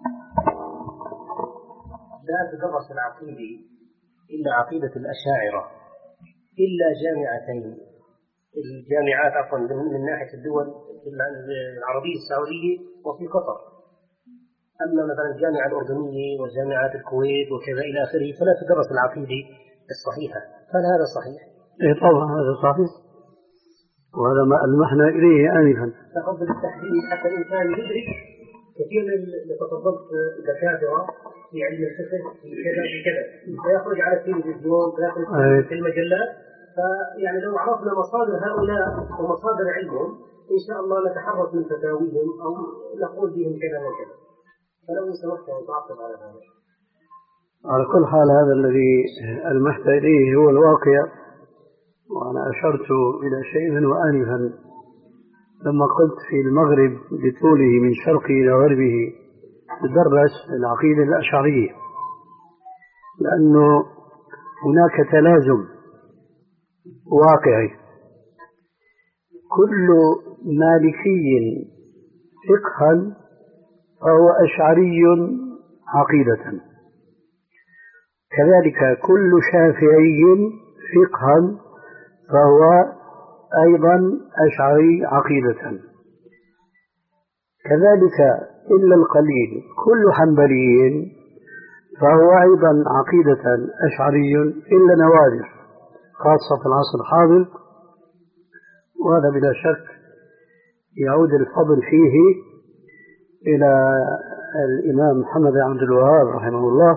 لا تدرس العقيدة إلا عقيدة الأشاعرة إلا جامعتين، الجامعات عفوا من ناحية الدول العربية السعودية وفي قطر. أما مثلا الجامعة الأردنية وجامعات الكويت وكذا إلى آخره فلا تدرس العقيدة الصحيحة. هل هذا صحيح؟ إيه طبعا هذا صحيح، وهذا ما ألمحنا إليه آنفا. تفضل التحديد حتى الإنسان يدرك كثير من اللي تفضلت دكاترة في علم الفقه في كذا في كذا فيخرج على التلفزيون ويخرج في المجلات. فيعني لو عرفنا مصادر هؤلاء ومصادر علمهم إن شاء الله نتحرك من فتاويهم أو نقول بهم كذا وكذا. فلو سمحت أن تعقب على هذا. على كل حال هذا الذي ألمحت إليه هو الواقع، وأنا أشرت إلى شيء منه آنفا لما قلت في المغرب بطوله من شرقه إلى غربه تدرس العقيدة الأشعرية، لأنه هناك تلازم واقعي. كل مالكي فقها فهو أشعري عقيدة، كذلك كل شافعي فقها فهو أيضا أشعري عقيدة. كذلك إلا القليل كل حنبلي فهو أيضا عقيدة أشعري إلا نوادر خاصة في العصر الحاضر، وهذا بلا شك يعود الفضل فيه إلى الإمام محمد بن عبد الوهاب رحمه الله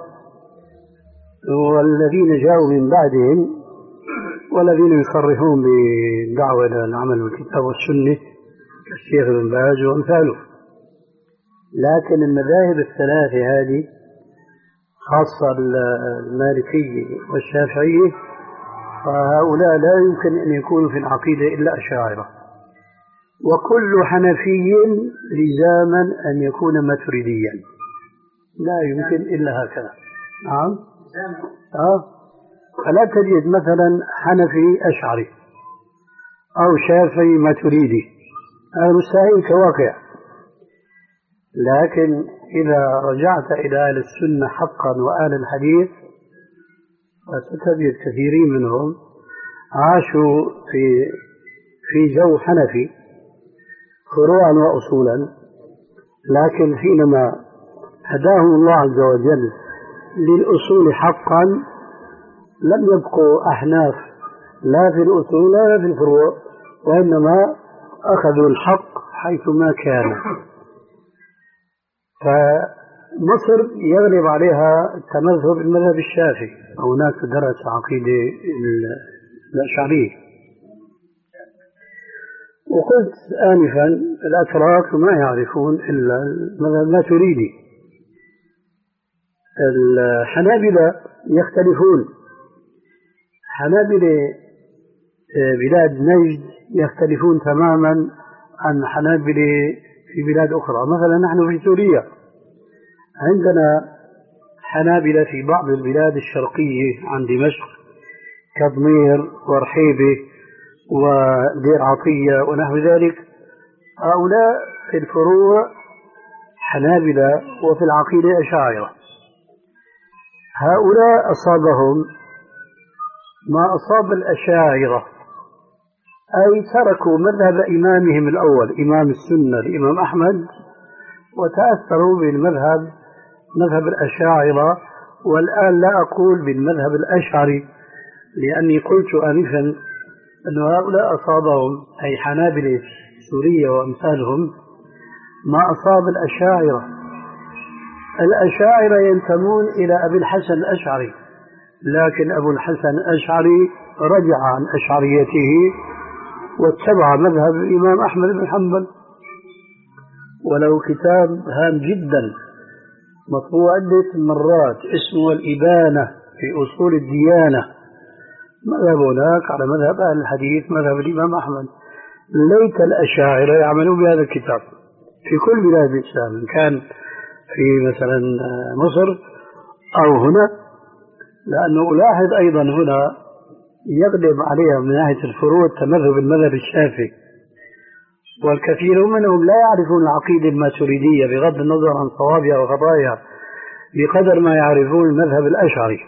والذين جاءوا من بعدهم والذين يصرحون بالدعوة إلى العمل بالكتاب والسنة كالشيخ ابن باز وأمثاله. لكن المذاهب الثلاثة هذه خاصة المالكية والشافعية فهؤلاء لا يمكن أن يكونوا في العقيدة إلا أشاعرة، وكل حنفي لزاما أن يكون ماتريديا، لا يمكن إلا هكذا. نعم آه. فلا تجد مثلا حنفي أشعري أو شافعي ماتريدي، هذا مستحيل كواقع. لكن إذا رجعت إلى أهل السنة حقا وأهل الحديث فتجد كثيرين منهم عاشوا في في جو حنفي فروعا وأصولا، لكن حينما هداهم الله عز وجل للأصول حقا لم يبقوا أحناف لا في الأصول ولا في الفروع، وإنما أخذوا الحق حيثما كان. فمصر يغلب عليها التمذهب بالمذهب الشافعي، هناك درس عقيدة الأشعرية. وقلت آنفا الأتراك ما يعرفون إلا المذهب الماتريدي. الحنابلة يختلفون، حنابلة بلاد نجد يختلفون تماما عن حنابلة في بلاد أخرى. مثلا نحن في سوريا عندنا حنابلة في بعض البلاد الشرقية عن دمشق كضمير ورحيبة ودير عطية ونحو ذلك، هؤلاء في الفروع حنابلة وفي العقيدة أشاعرة. هؤلاء أصابهم ما أصاب الأشاعرة، أي تركوا مذهب إمامهم الأول إمام السنة الإمام أحمد وتأثروا بالمذهب مذهب الأشاعرة. والآن لا أقول بالمذهب الأشعري لأني قلت آنفا أن هؤلاء أصابهم أي حنابلة سوريا وأمثالهم ما أصاب الأشاعرة. الأشاعرة ينتمون إلى أبي الحسن الأشعري، لكن أبو الحسن الأشعري رجع عن أشعريته واتبع مذهب الإمام أحمد بن حنبل، ولو كتاب هام جدا مطبوع عدة مرات اسمه الإبانة في أصول الديانة، مذهب هناك على مذهب أهل الحديث مذهب الإمام أحمد. ليت الأشاعرة يعملون بهذا الكتاب في كل بلاد الإسلام، إن كان في مثلا مصر أو هنا، لأنه ألاحظ أيضا هنا يغلب عليها من ناحية الفروع التمذهب المذهب الشافعي، والكثير منهم لا يعرفون العقيدة الماتريدية بغض النظر عن صوابها وخطاياها بقدر ما يعرفون المذهب الأشعري.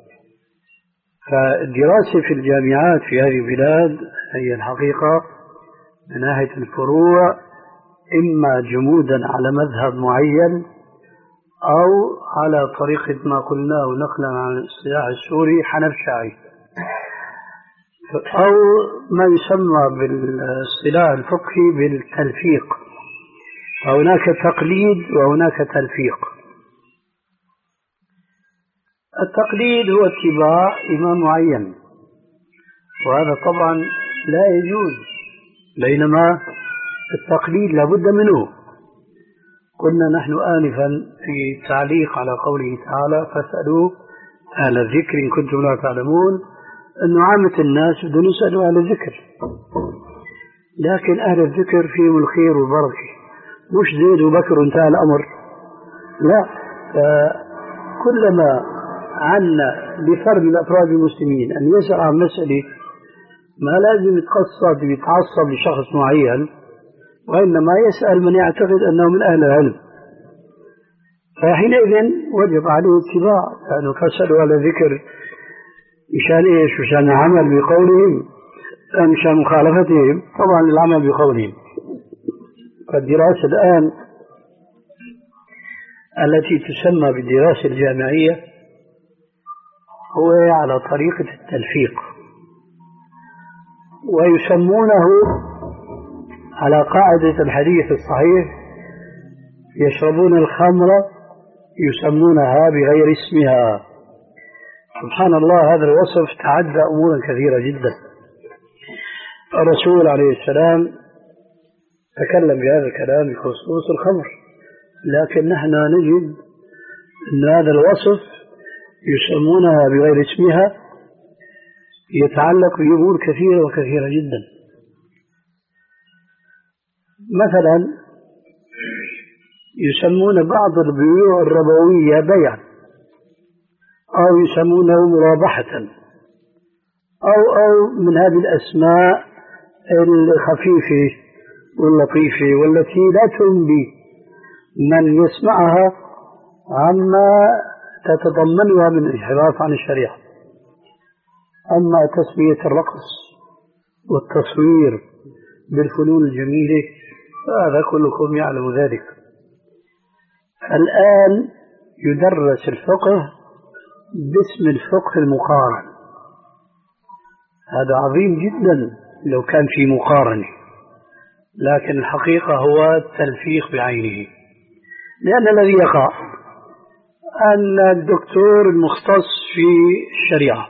فالدراسة في الجامعات في هذه البلاد هي الحقيقة من ناحية الفروع إما جمودا على مذهب معين أو على طريقة ما قلناه نقلا عن الاصطلاح السوري حنفشاعي، أو ما يسمى بالاصطلاح الفقهي بالتلفيق، فهناك تقليد وهناك تلفيق. التقليد هو اتباع إمام معين، وهذا طبعا لا يجوز، بينما التقليد لابد منه. قلنا نحن آنفا في التعليق على قوله تعالى فاسألوا أهل الذكر إن كنتم لا تعلمون، أنه عامة الناس بدون يسألوا أهل الذكر، لكن أهل الذكر فيهم الخير والبركة، مش زيد وبكر انتهى الأمر، لا. كلما عنا لفرد من أفراد المسلمين أن يسأل عن مسألة ما لازم يتقصد ويتعصب لشخص معين، وإنما يسأل من يعتقد أنه من أهل العلم، فحينئذ وجب عليه اتباع، لأنه فاسألوا على ذكر مشان إيش؟ مشان العمل بقولهم، مشان مخالفتهم طبعا العمل بقولهم. فالدراسة الآن التي تسمى بالدراسة الجامعية هو على طريقة التلفيق، ويسمونه على قاعدة الحديث الصحيح يشربون الخمر يسمونها بغير اسمها. سبحان الله، هذا الوصف تعدى أمورا كثيرة جدا. الرسول عليه السلام تكلم بهذا الكلام بخصوص الخمر، لكن نحن نجد أن هذا الوصف يسمونها بغير اسمها يتعلق بأمور كثيرة وكثيرة جدا. مثلا يسمون بعض البيوع الربوية بيعا، أو يسمونه مرابحة، أو أو من هذه الأسماء الخفيفة واللطيفة والتي لا تنبي من يسمعها عما تتضمنها من انحراف عن الشريعة. أما تسمية الرقص والتصوير بالفنون الجميلة فهذا كلكم يعلم ذلك. الآن يدرس الفقه باسم الفقه المقارن، هذا عظيم جدا لو كان في مقارنة، لكن الحقيقة هو التلفيق بعينه. لأن الذي يقع أن الدكتور المختص في الشريعة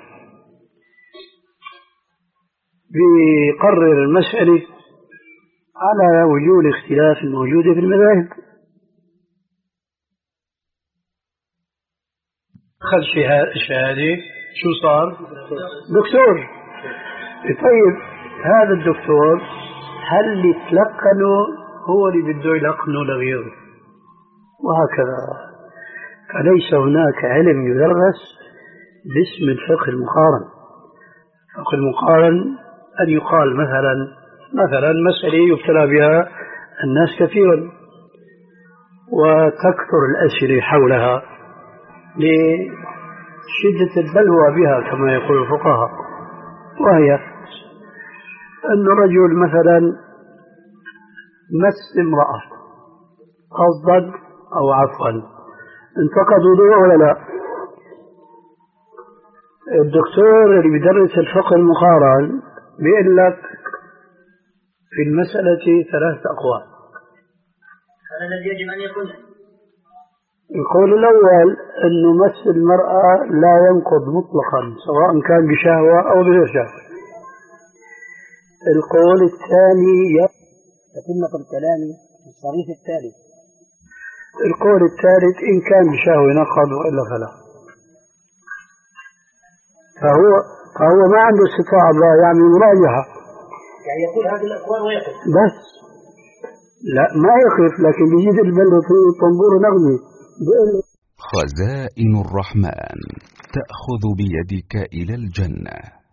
بيقرر المسألة على وجوه الاختلاف الموجودة في المذاهب. أخذ شهادة، شو صار؟ دكتور. طيب هذا الدكتور هل اللي تلقنه هو اللي بده يلقنه لغيره؟ وهكذا. فليس هناك علم يدرس باسم الفقه المقارن. الفقه المقارن أن يقال مثلا مثلا مسألة يبتلى بها الناس كثيرا وتكثر الأسئلة حولها لشدة البلوى بها كما يقول الفقهاء، وهي أن رجل مثلا مس امرأة قصدا أو عفوا، انتقد وضوءه ولا لا؟ الدكتور اللي بيدرس الفقه المقارن بيقول لك في المسألة ثلاث أقوال. هذا الذي يجب أن يكون. القول الأول أنه مس المرأة لا ينقض مطلقا سواء كان بشهوة أو بغير شهوة. القول الثاني يتم الكلام الصريح التالي. القول الثالث إن كان بشهوة نقض وإلا فلا. فهو فهو ما عنده استطاعة يعمل مراجعة، يعني يقول هذه الأقوال ويقف بس لا ما يقف، لكن بيجيب البلد في طنبور نغمي. خزائن الرحمن تأخذ بيدك إلى الجنة.